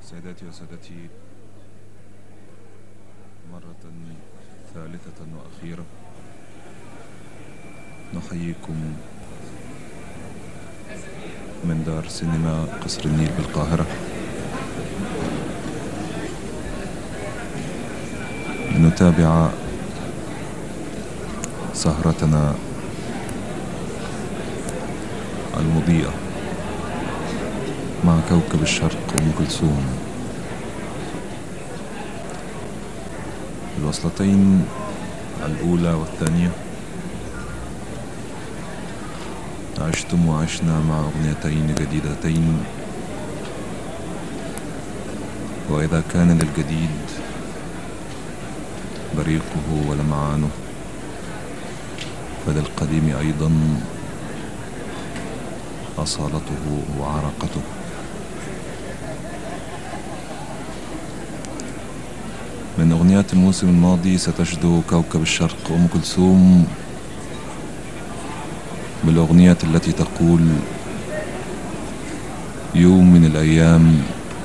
سيداتي وسادتي، مرة ثالثة وأخيرة نحييكم من دار سينما قصر النيل بالقاهرة لنتابع سهرتنا المضيئة مع كوكب الشرق أم كلثوم. الوصلتين الأولى والثانية عشتم وعشنا مع أغنيتين جديدتين، وإذا كان للجديد بريقه ولمعانه فللقديم أيضا أصالته وعراقته. من أغنيات الموسم الماضي ستجد كوكب الشرق أم كلثوم بالأغنية التي تقول: يوم من الأيام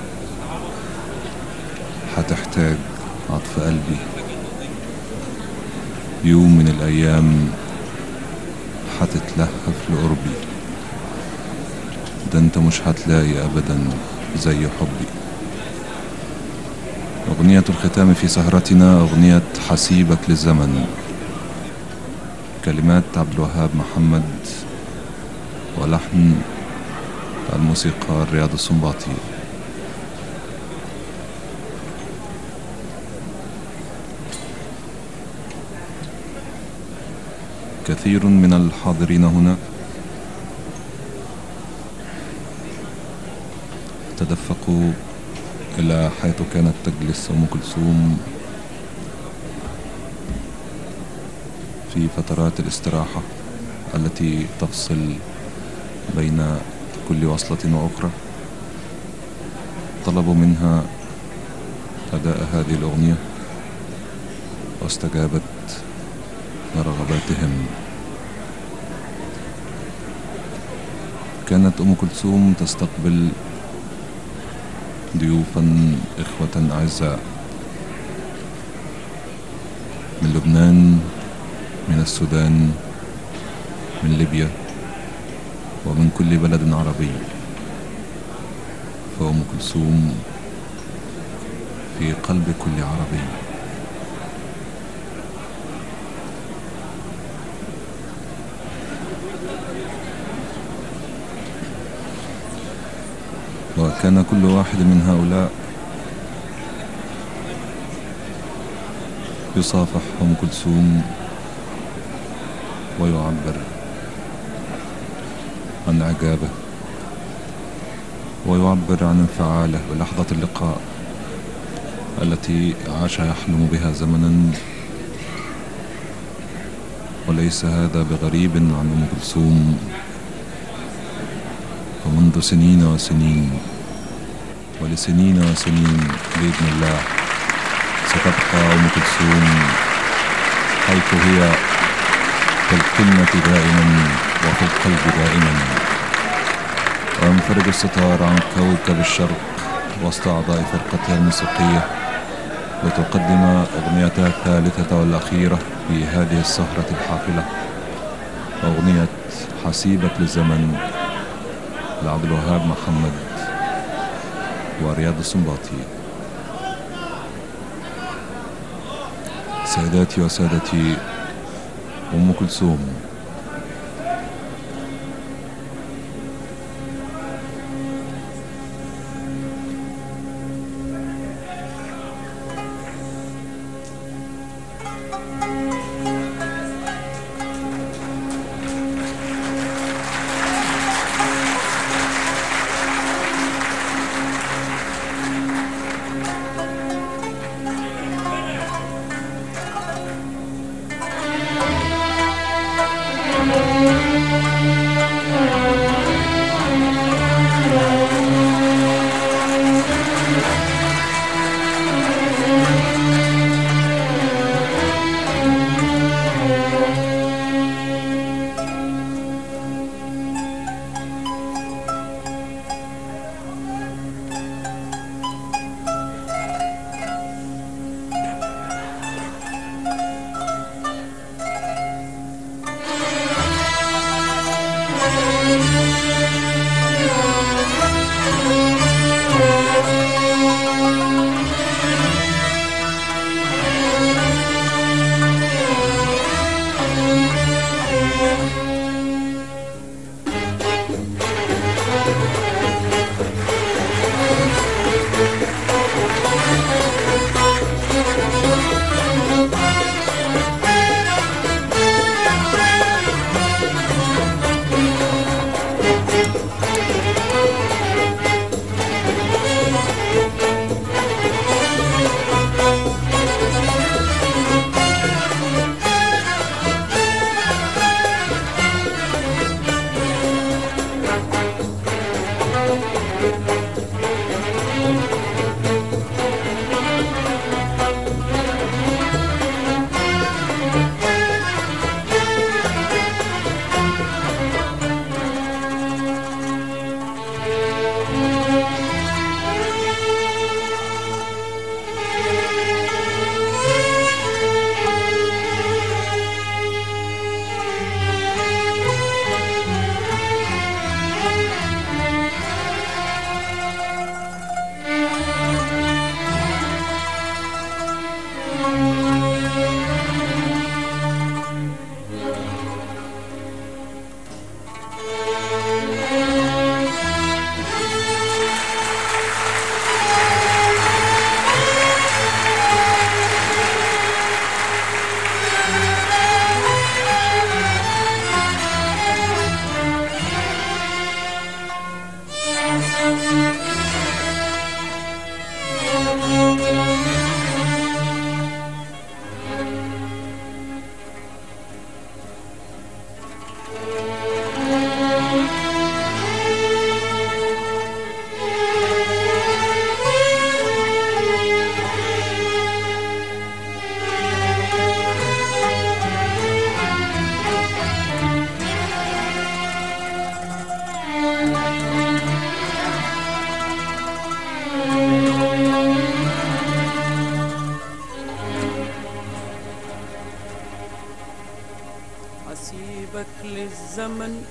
حتحتاج عطف قلبي، يوم من الأيام حتتلهف لقربي، ده انت مش هتلاقي أبدا زي حبي. أغنية الختام في سهرتنا أغنية حسيبك للزمن، كلمات عبد الوهاب محمد ولحن الموسيقار رياض السنباطي. كثير من الحاضرين هنا تدفقوا إلى حيث كانت تجلس أم كلثوم في فترات الاستراحة التي تفصل بين كل وصلة وأخرى. طلبوا منها أداء هذه الأغنية واستجابت لرغباتهم. كانت أم كلثوم تستقبل ضيوفا إخوة أعزاء من لبنان، من السودان، من ليبيا، ومن كل بلد عربي. فأم كلثوم في قلب كل عربي. وكان كل واحد من هؤلاء يصافح أم كلثوم ويعبر عن إعجابه ويعبر عن انفعاله بلحظة اللقاء التي عاش يحلم بها زمنا. وليس هذا بغريب عن أم كلثوم، ومنذ سنين وسنين ولسنين وسنين بإذن الله ستبقى أم كلثوم حيث هي، في القمة دائما وفي القلب دائما. وينفرج الستار عن كوكب الشرق وسط أعضاء فرقتها الموسيقية لتقدم أغنيتها الثالثة والأخيرة في هذه السهرة الحافلة، أغنية حسيبك للزمن لعبد الوهاب محمد ورياض السنباطي. سيداتي وسادتي، أم كلثوم. أسيبك للزمن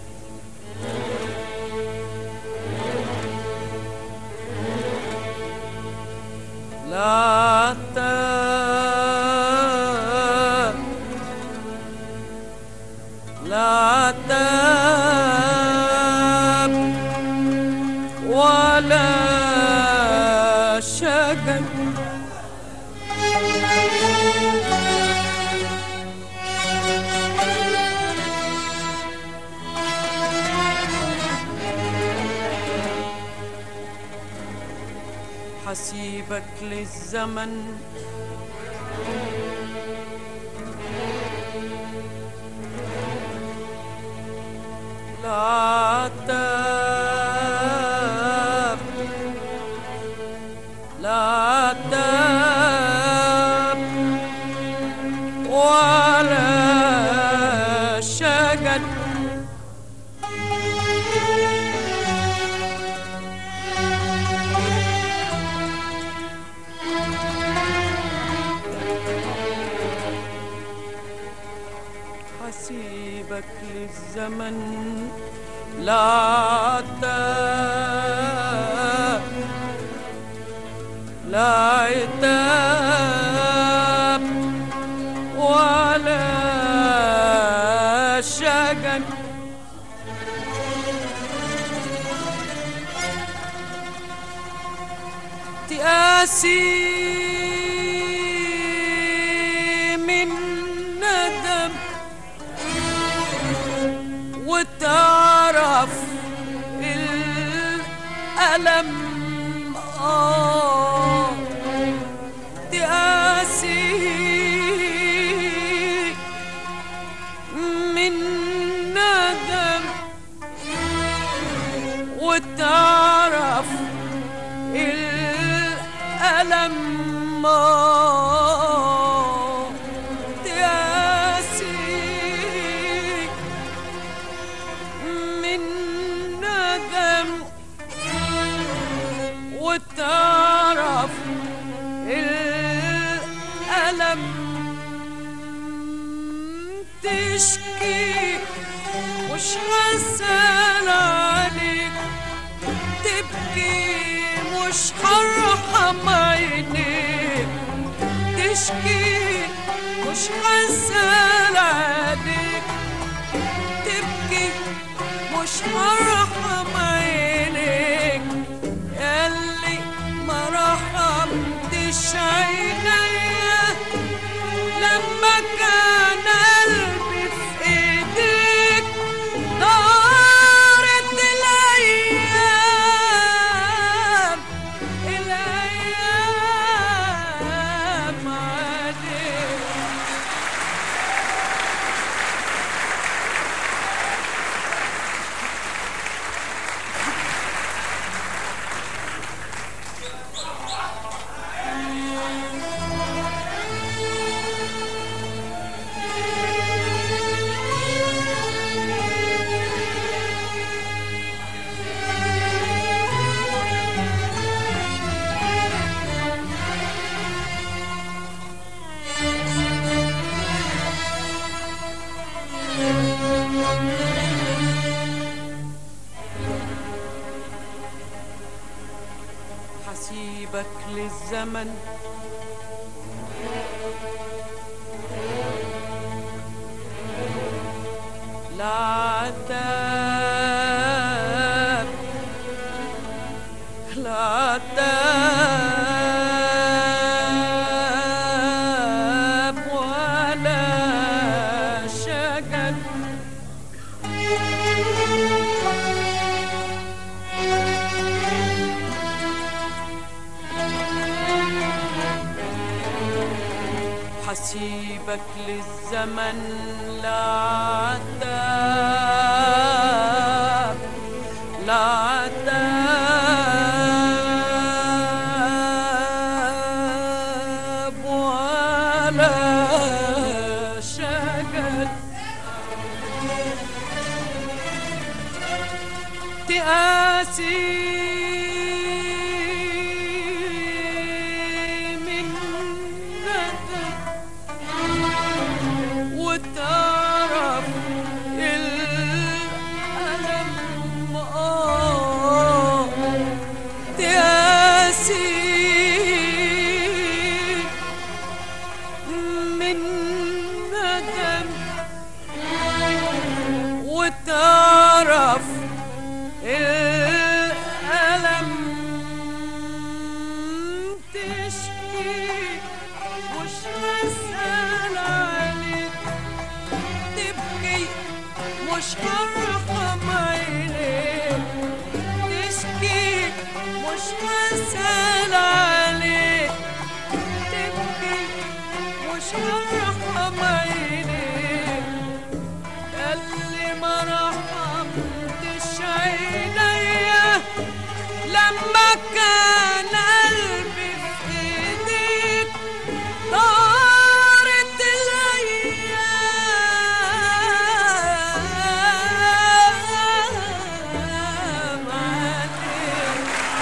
لا تاب لا تاب ولا شجن حسيبك للزمن لا تاب لا تاب ولا شجن حسيبك للزمن لا تاب لا عتاب ولا شجن تقاسي من ندم وتعرف الألم تقاسي من ندم وتعرف الألم وتعرف الألم تشكي مش هسأل عليك تبكي مش هرحم عينيك تشكي مش هسأل عليك تبكي مش هرحم عينيك ياللي ما رحمتش عينيا لما كان قلبي في ايديك دارت الايام عليك حسيبك للزمن لا عتاب لا عتاب ولا شجن حسيبك للزمن لعتاب لعتاب ولا شجن تقاسي وتعرف الألم تقاسي من ندم وتعرف الألم تشكي مش هسأل عليك تبكي مش هرحم عينيك تشكي مش هسأل عليك تبكي مش هرحم عينيك اللي ما رحمتش عينيا لما كان قلبي في ايديك طارت الايام عليك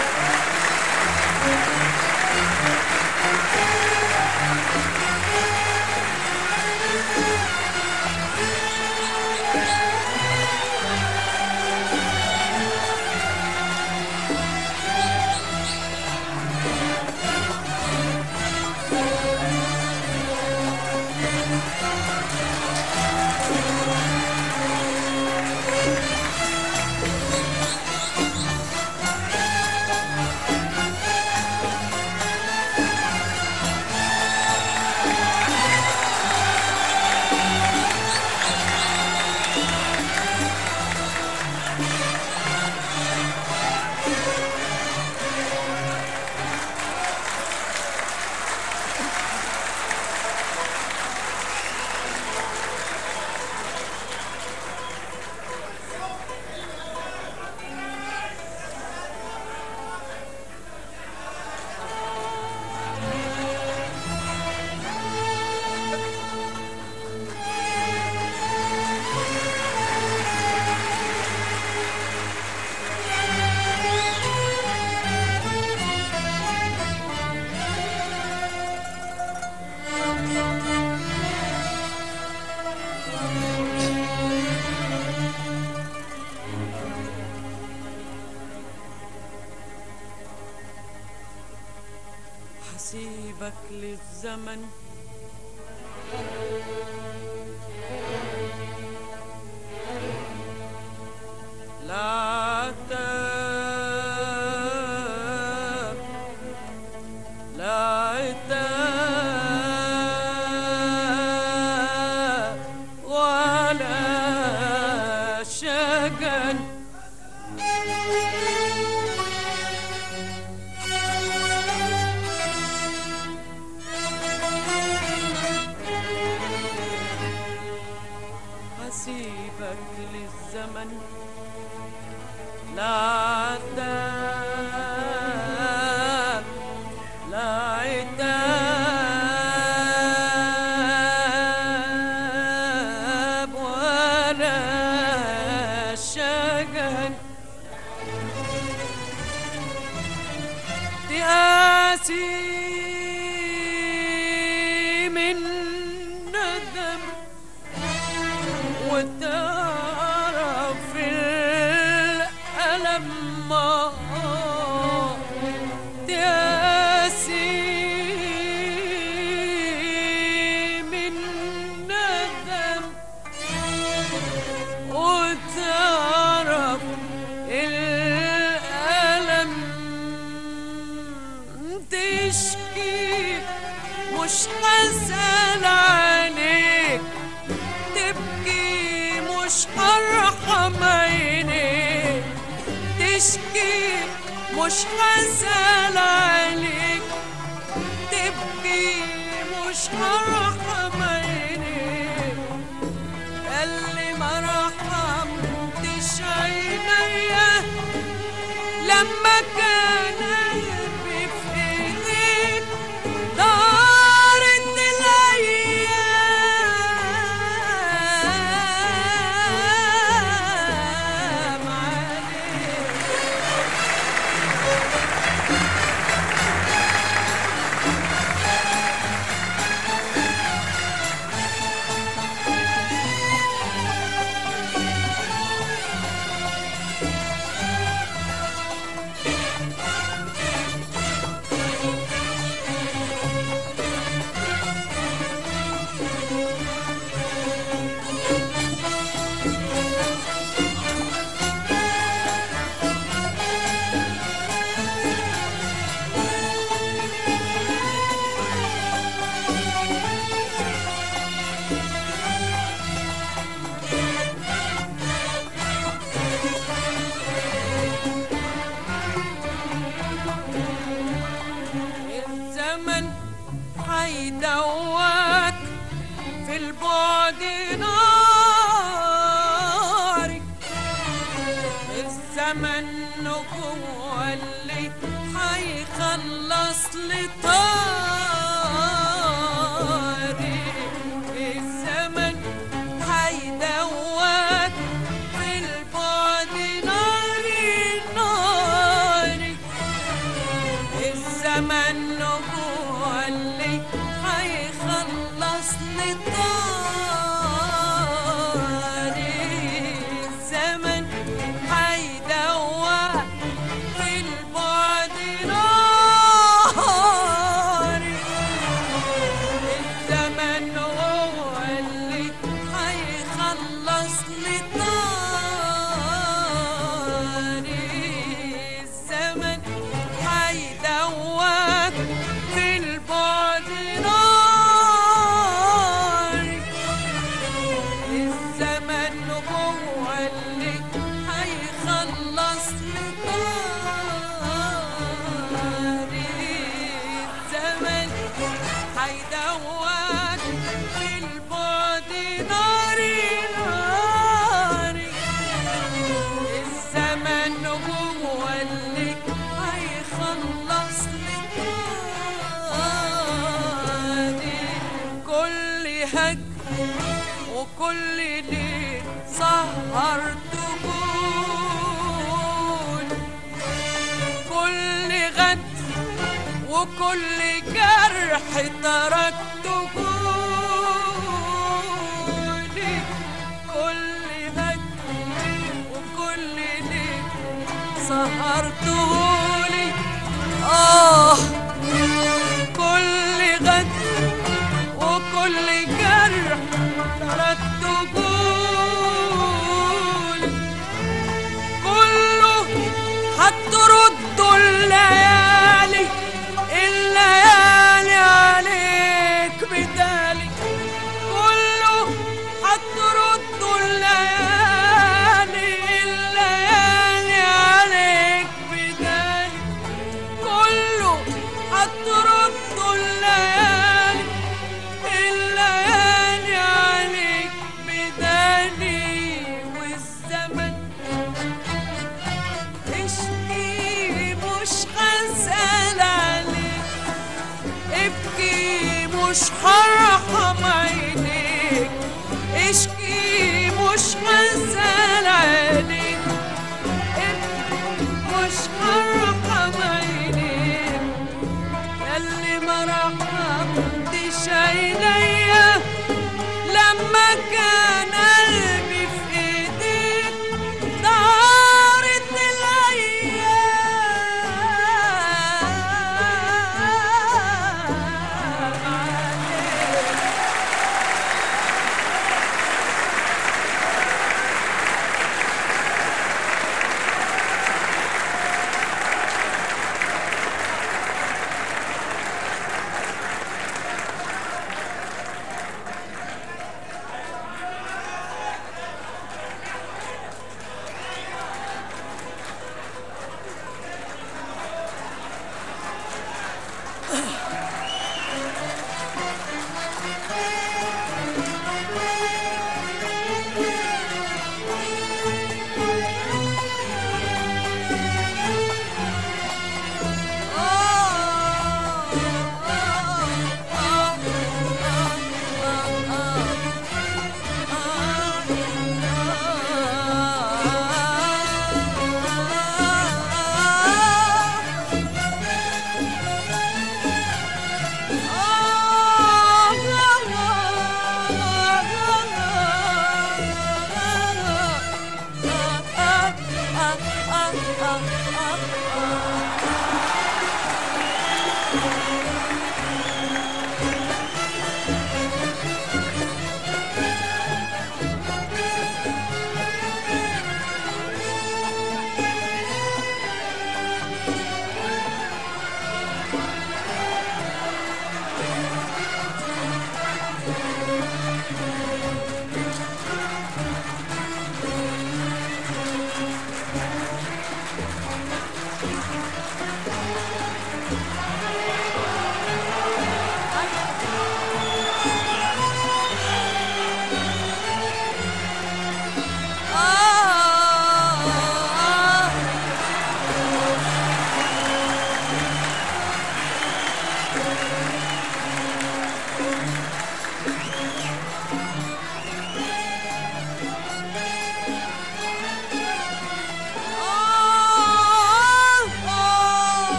حسيبك للزمن لعتاب لعتاب ولا شجن حسيبك للزمن لعتاب لعتاب ولا شجن تقاسي من ندم وتعرف الألم تقاسي من ندم وتعرف الألم تشكي مش هسأل عليك تبكي مش هرحم عينيك تشكي مش هسأل عليك تبكي مش هرحم هيدوك في البعد ناري. الزمن جوه اللي هيخلص لي طاري. الزمن هيدوك في البعد ناري ناري. الزمن جوه اللي هيخلص لي طاري. الزمن هيدوك في البعد ناري. الزمن هو اللي هيخلص لي طاري. الزمن هيدوك في البعد ناري. الزمن هو اللي هيخلص لي طاري. الزمن هيدوك في البعد ناري ناري. الزمن هو اللي هيخلص لي طاري. كل هج وكل ليل سهرت جول. كل غد وكل جرح تركت جولي. كل هج وكل ليل سهرت جولي. كل غد وكل جرح تركت جولي. كله هترد الليالي الليالي عليك بدالي. كله هترد الليالي الليالي عليك بدالي. كله هترد الليالي الليالي عليك بدالي. والزمن اشكي مش هسأل عليك. ابكي مش هرحم عينيك. اشكي مش هسأل عليك. ابكي مش هرحم عينيك. ياللي ما رحمتش عينيا لما كان قلبي في ايديك. دارت الايام عليك.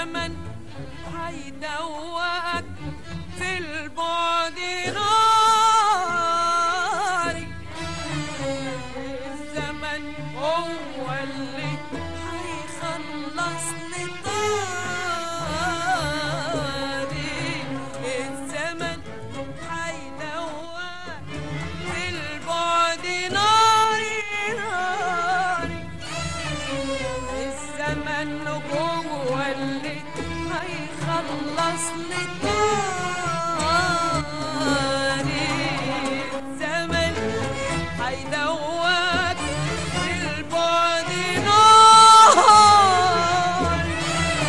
الزمن هيدوقك في البعد ناري. الزمن هو اللي هيخلص لي طاري. الزمن هيدوقك في البعد ناري ناري. الزمن هو اللي هيخلص لي طاري. الزمن هيدوقك في البعد ناري.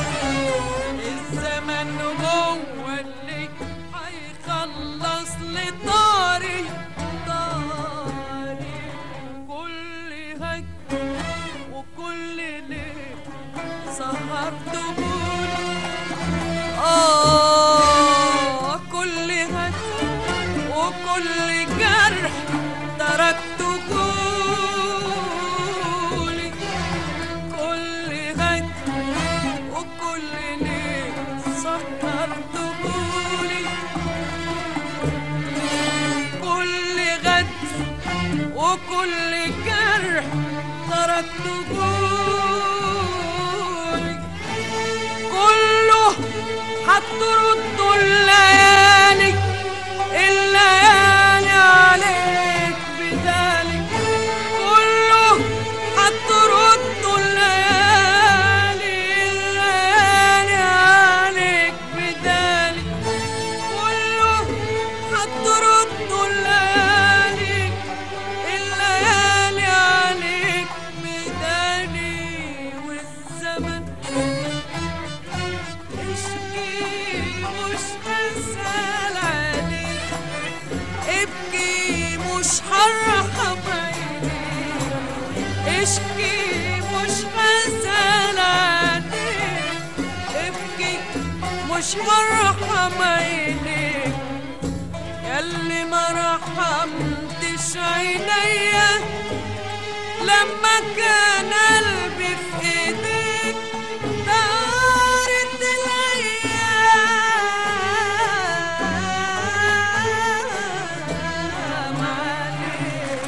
الزمن هو اللي هيخلص لي طاري طاري. كل هج وكل ليل سهرت بولي كل هج وكل جرح تركت قولي. كل هج وكل ليل سهرت بولي. كل غد وكل جرح تركت قولي. كله هترد الليالي الليالي عليك بذلك. كله هترد الليالي الليالي عليك بذلك. كله هترد الليالي الليالي عليك بذلك. والزمن اشكي مش هسأل عليك. ابكي مش هرحم عينيك. اشكي مش هسأل عليك. ابكي مش هرحم عينيك. ياللي ما رحمتش عينيا لما كان قلبي في ايديك. دارت الايام عليك.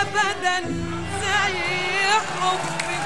أبدا زي حبك.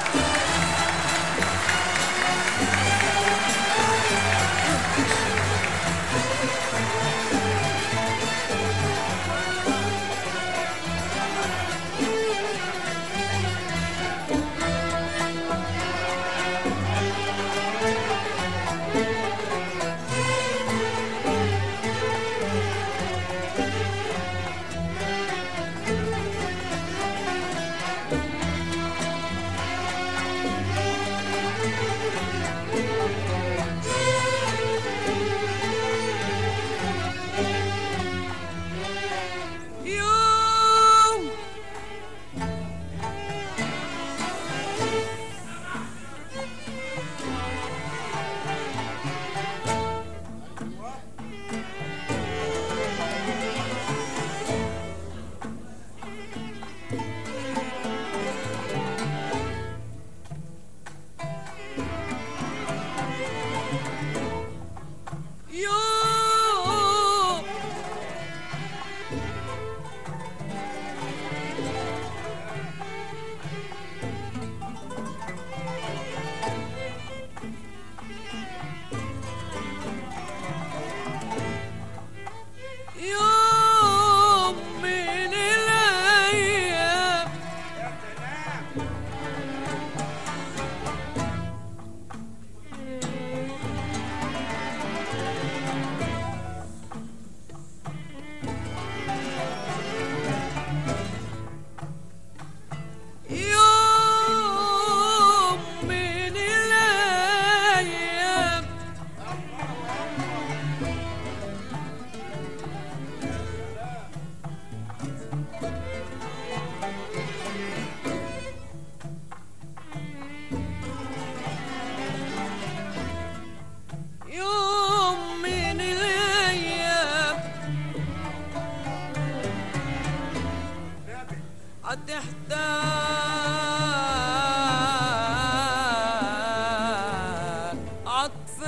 هتحتاج عطف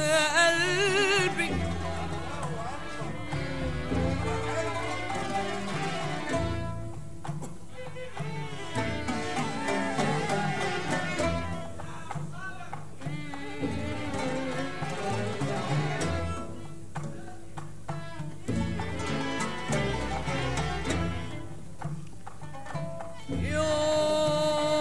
قلبي يوم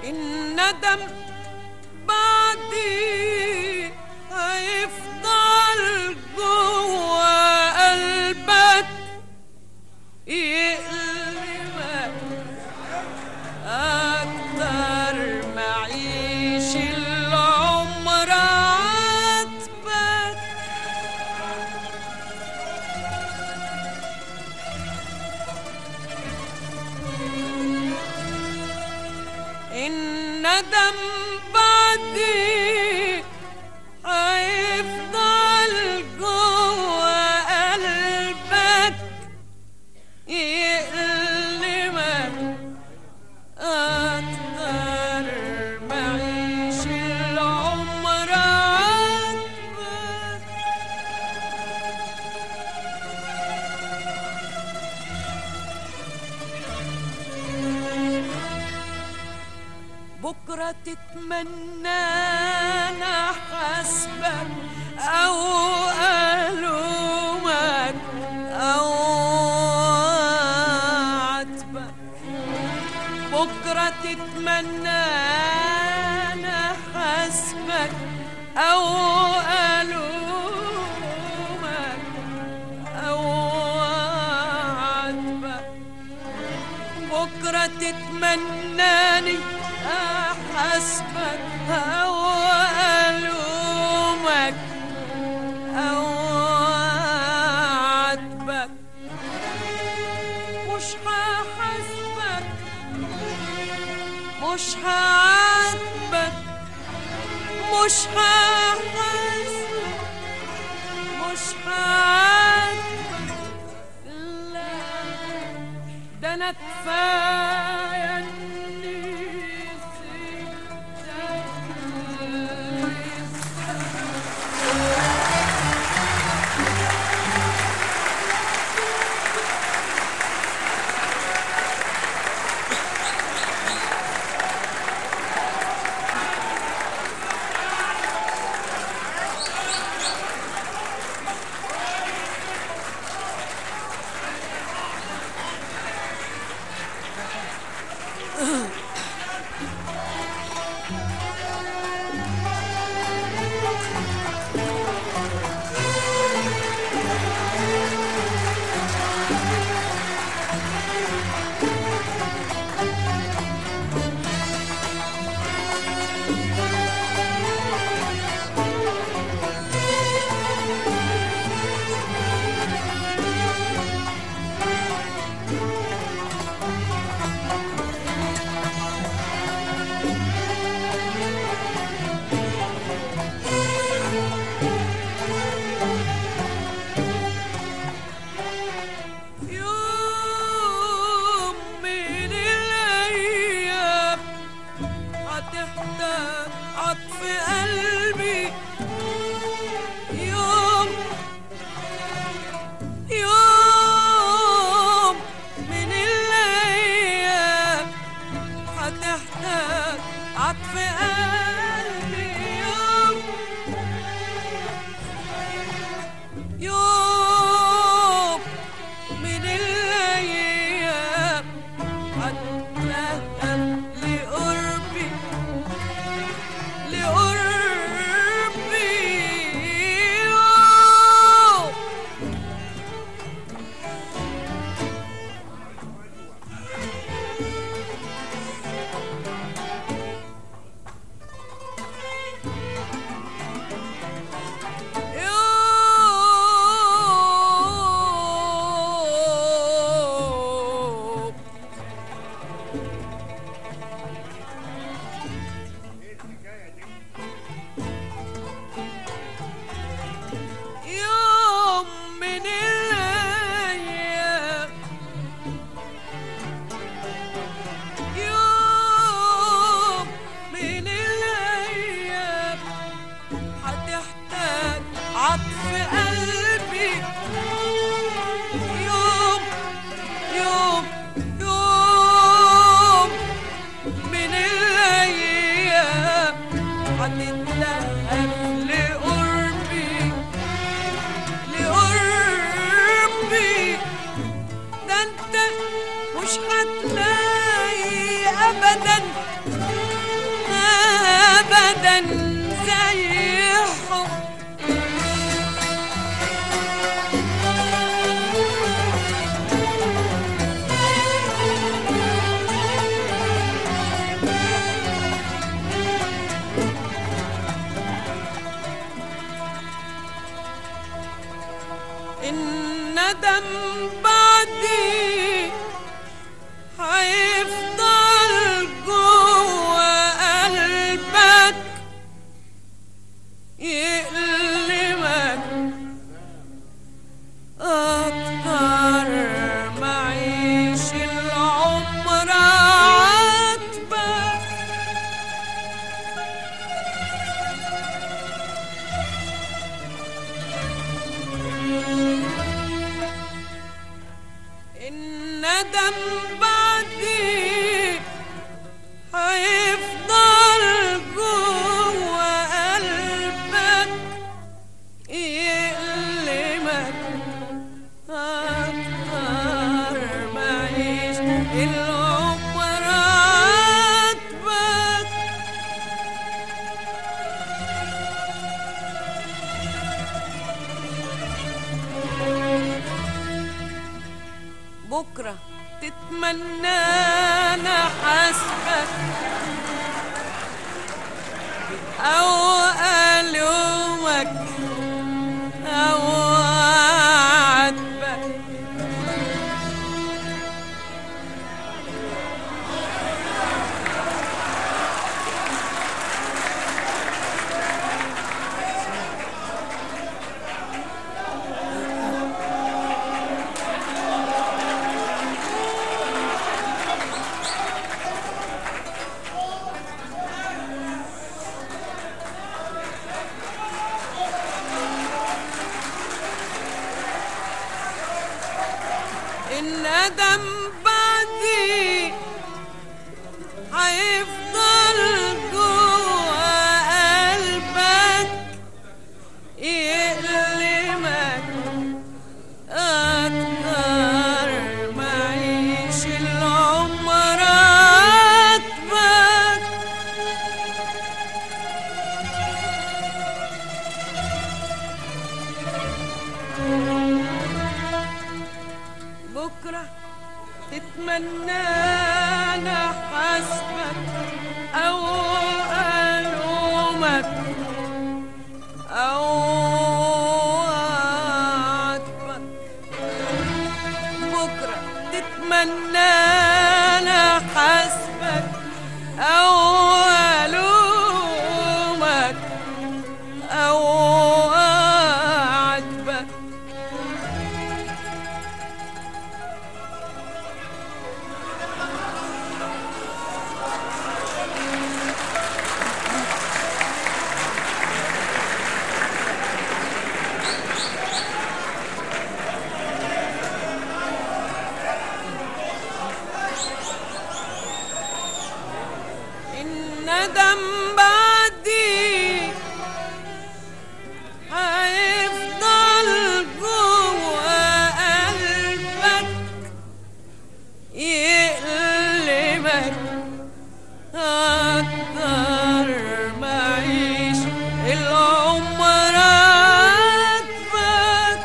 الندم بعدي هيفضل جوا قلبك يقلبك أكتر ما عيش العمر عاتبك. الندم بعدي هيفضل جوا قلبك يقلبك أكتر ما عيش العمر عاتبك. بكرة تتمنى أنا حسبك أو ألومك أو عاتبك. بكرة تتمنى أنا حسبك أو ألومك أو عاتبك. بكرة تتمناني أحسبك أو ألومك أو عاتبك. مش هحاسبك مش هعاتبك مش هحاسبك مش هعاتبك. لا ده أنا كفاية إني مش هتلاقي أبدا بعدي هيفضل جوه قلبك يألمك أكتر ما يعيش العمر عاتبك. بكرة تتمنى أنا حسبك أو ألومك أو أعاتبك. الندم بعدي هيفضل جوه قلبك يألمك أكتر ما يعيش العمر عاتبك. بكرة تتمنى أنا حسبك أو ألومك أو أعاتبك. بكرة تتمنى أنا حسبك أو ألومك أو أعاتبك. الندم بعدي هيفضل جوه قلبك يألمك أكتر ما يعيش العمر عاتبك.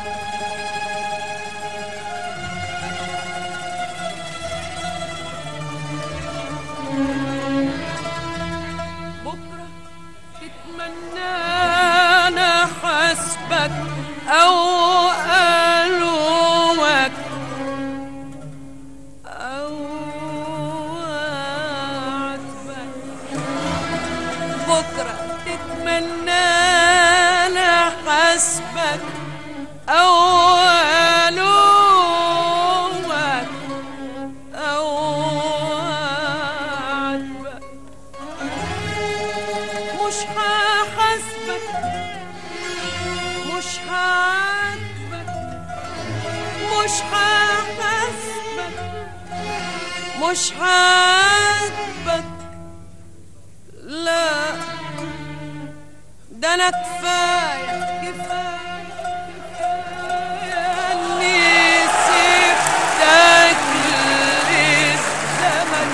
بكرة تتمنى أنا حسبك أو ألومك أو أعاتبك. بكرة تتمنى أنا حسبك أو ألومك أو أعاتبك. مش هحاسبك مش هعاتبك مش هحاسبك مش هعاتبك. لا ده أنا كفاية إني سبتك للزمن.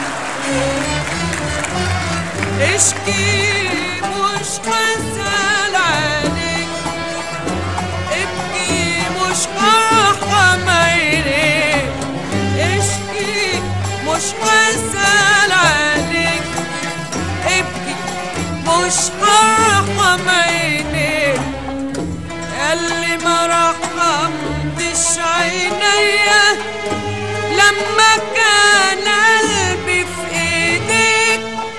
اشكي مش هسأل عليك، ابكي مش هرحم عينيك. اشكي مش هسأل عليك، ابكي مش هرحم عينيك. اللي ما رحمتش عينيا لما كان قلبي في ايديك.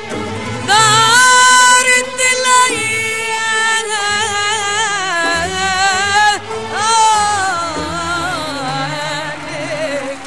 دارت الايام عليك.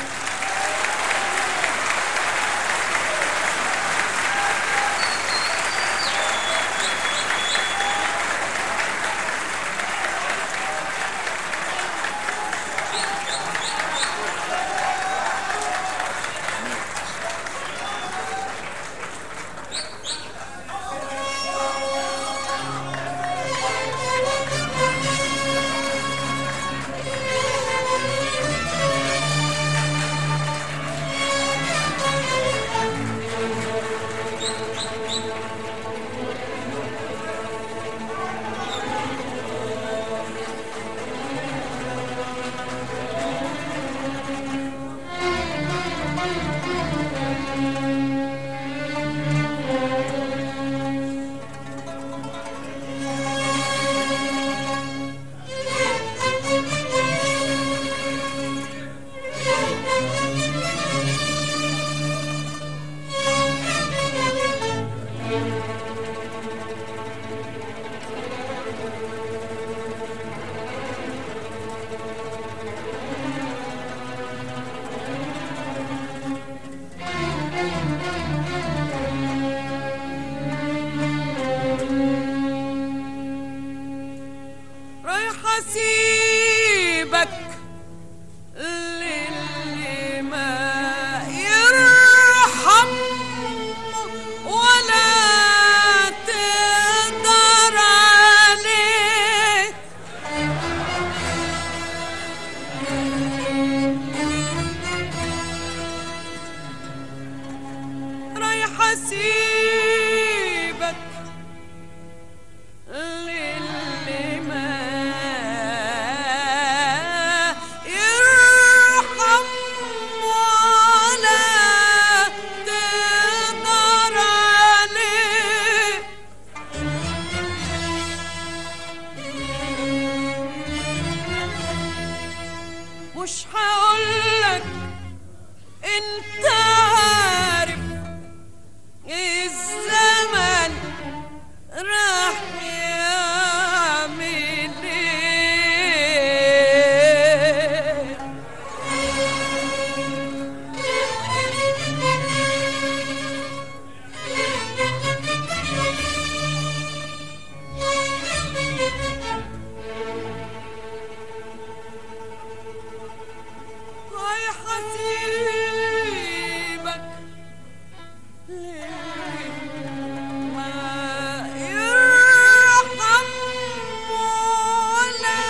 حسيبك للي ما يرحم ولا تقدر عليه. رايح اسيبك للي ما يرحم ولا تقدر عليه. مش هقولك انت عارف الزمن راح يعمل ايه. هاي حسيبك ما يرحم ولا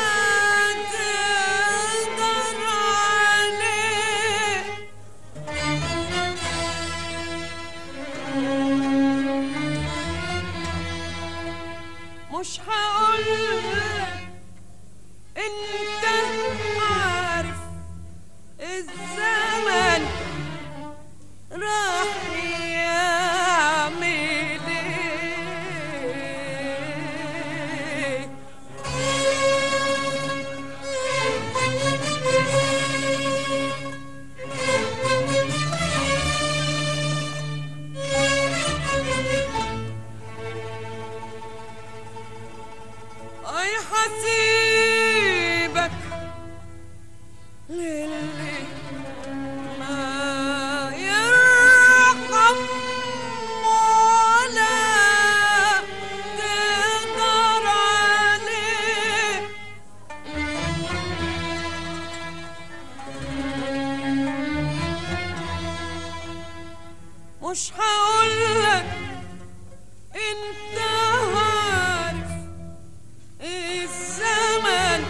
تقدر عليه. مش هقولك انت عارف الزمن راح يعمل ايه. اي حسيبك للي ما يرحم ولا تقدر عليه. مش هقولك انت عارف الزمن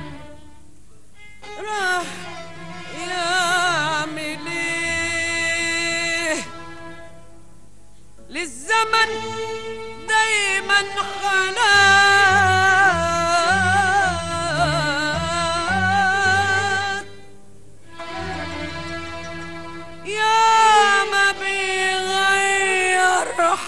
راح يعمل ايه. للزمن دايما حالات يا ما بيغير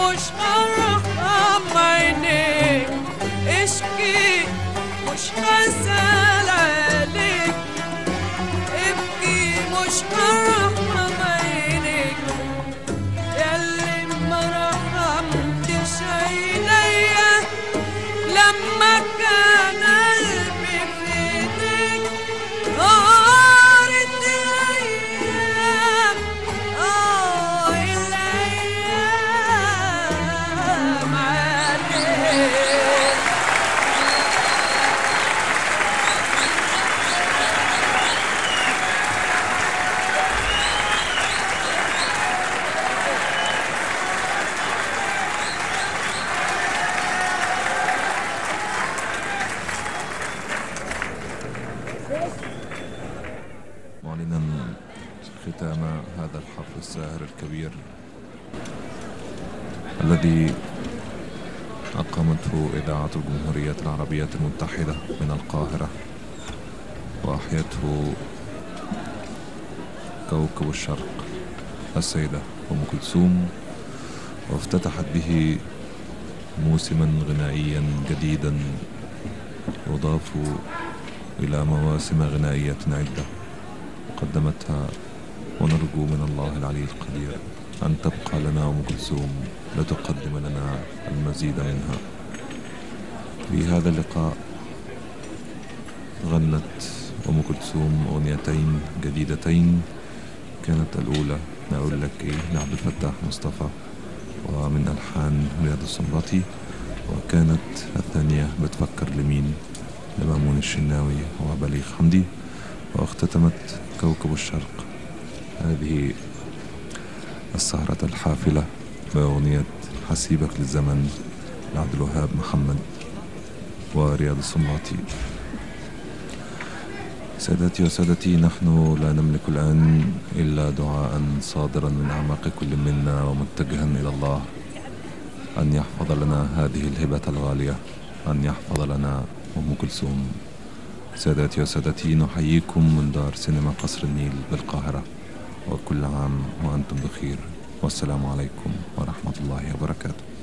مش هرحم عينيك، اشكي مش هسأل عليك، ابكي مش هرحم عينيك، ياللي ما رحمتش عينيا لما كان قلبي في ايديك. غارت الايام، الايام عليك. معلنا ختام هذا الحفل الساهر الكبير الذي أقامته إذاعة الجمهورية العربية المتحدة من القاهرة، وأحيته كوكب الشرق السيدة أم كلثوم، وافتتحت به موسما غنائيا جديدا يضاف إلى مواسم غنائية عدة قدمتها، ونرجو من الله العلي القدير أن تبقى لنا أم كلثوم لتقدم لنا المزيد منها. في هذا اللقاء غنت أم كلثوم أغنيتين جديدتين، كانت الأولى نقول لك إيه لعبد الفتاح مصطفى ومن ألحان رياض السنباطي، وكانت الثانية بتفكر لمين لمأمون الشناوي وبليغ حمدي، واختتمت كوكب الشرق هذه السهرة الحافلة بأغنية حسيبك للزمن لعبد الوهاب محمد ورياض السنباطي. سادتي وسادتي، نحن لا نملك الآن إلا دعاء صادرا من أعماق كل منا ومتجها إلى الله أن يحفظ لنا هذه الهبة الغالية، أن يحفظ لنا أم كلثوم. سادتي وسادتي، نحييكم من دار سينما قصر النيل بالقاهرة، وكل عام وأنتم بخير، والسلام عليكم ورحمة الله وبركاته.